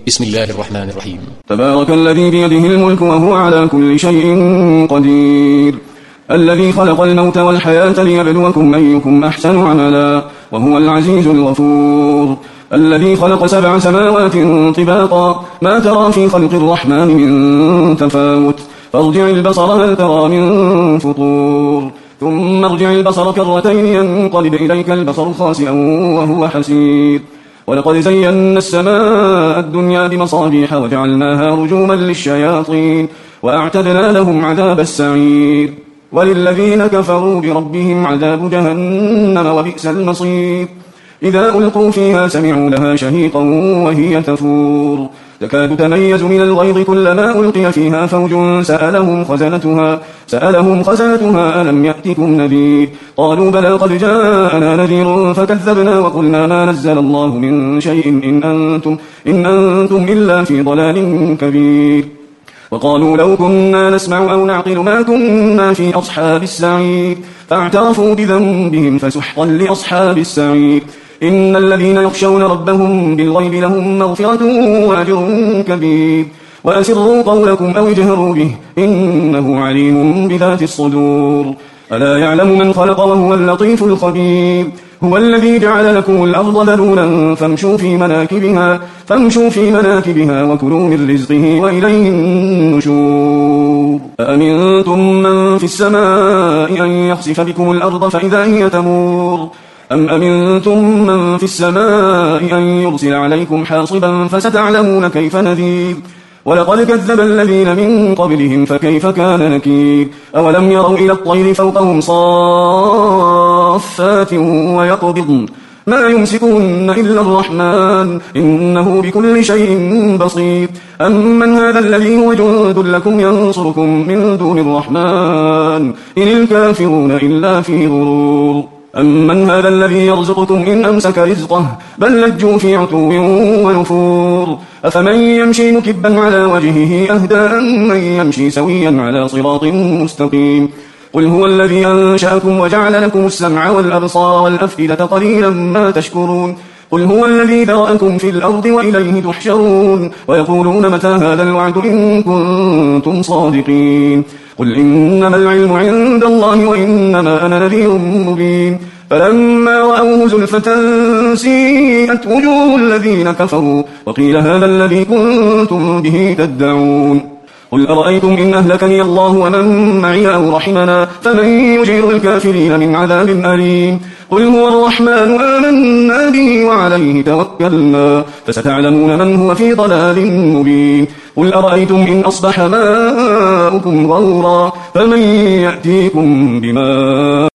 بسم الله الرحمن الرحيم. تبارك الذي بيده الملك وهو على كل شيء قدير، الذي خلق الموت والحياة ليبلوكم أيكم أحسن عملا، وهو العزيز الغفور، الذي خلق 7 سماوات طباقا، ما ترى في خلق الرحمن من تفاوت، فارجع البصر هل ترى من فطور، ثم ارجع البصر كرتين ينقلب إليك البصر خاسئا وهو حسير، ولقد زينا السماء الدنيا بمصابيح وجعلناها رجوما للشياطين وأعتدنا لهم عذاب السعير، وللذين كفروا بربهم عذاب جهنم وبئس المصير، إذا ألقوا فيها سمعوا لها شهيقا وهي تفور، تكاد تميز من الغيظ كلما ألقي فيها فوج سألهم خزنتها ألم يأتكم نذير، قالوا بلى قد جاءنا نذير فكذبنا وقلنا ما نزل الله من شيء إن أنتم إلا في ضلال كبير، وقالوا لو كنا نسمع أو نعقل ما كنا في أصحاب السعير، فاعترفوا بذنبهم فسحقا لأصحاب السعير، إن الذين يخشون ربهم بالغيب لهم مغفرة وأجر كبير، وأسروا قولكم أو اجهروا به إنه عليم بذات الصدور، ألا يعلم من خلق وهو اللطيف الخبير، هو الذي جعل لكم الأرض ذلولا فامشوا في مناكبها وكلوا من رزقه وإليه النشور، أأمنتم من في السماء أن يخسف بكم الأرض فإذا هي تمور، أم أمنتم من في السماء أن يرسل عليكم حاصبا فستعلمون كيف نذير، ولقد كذب الذين من قبلهم فكيف كان نكير، أولم يروا إلى الطير فوقهم صافات ويقبضن ما يمسكهن إلا الرحمن إنه بكل شيء بصير، أمن هذا الذي هو جند لكم ينصركم من دون الرحمن إن الكافرون إلا في غرور، أمن هذا الذي يرزقكم إن أمسك رزقه بل لجوا في عتو ونفور، أفمن يمشي مكبا على وجهه أهدى أمن يمشي سويا على صراط مستقيم، قل هو الذي أنشأكم وجعل لكم السمع والأبصار والأفئدة قليلا ما تشكرون، قل هو الذي ذرأكم في الأرض وإليه تحشرون، ويقولون متى هذا الوعد إن كنتم صادقين، قل إنما العلم عند الله وإنما أنا نذير مبين، فلما رأوه زلفة سيئت وجوه الذين كفروا وقيل هذا الذي كنتم به تدعون، قل أرأيتم إن أهلكني الله ومن معي أو رحمنا فمن يجير الكافرين من عذاب أليم، قل هو الرحمن آمنا به وعليه توكلنا فستعلمون من هو في ضلال مبين، قل أرأيتم إن أصبح ماؤكم غورا فمن يأتيكم بماء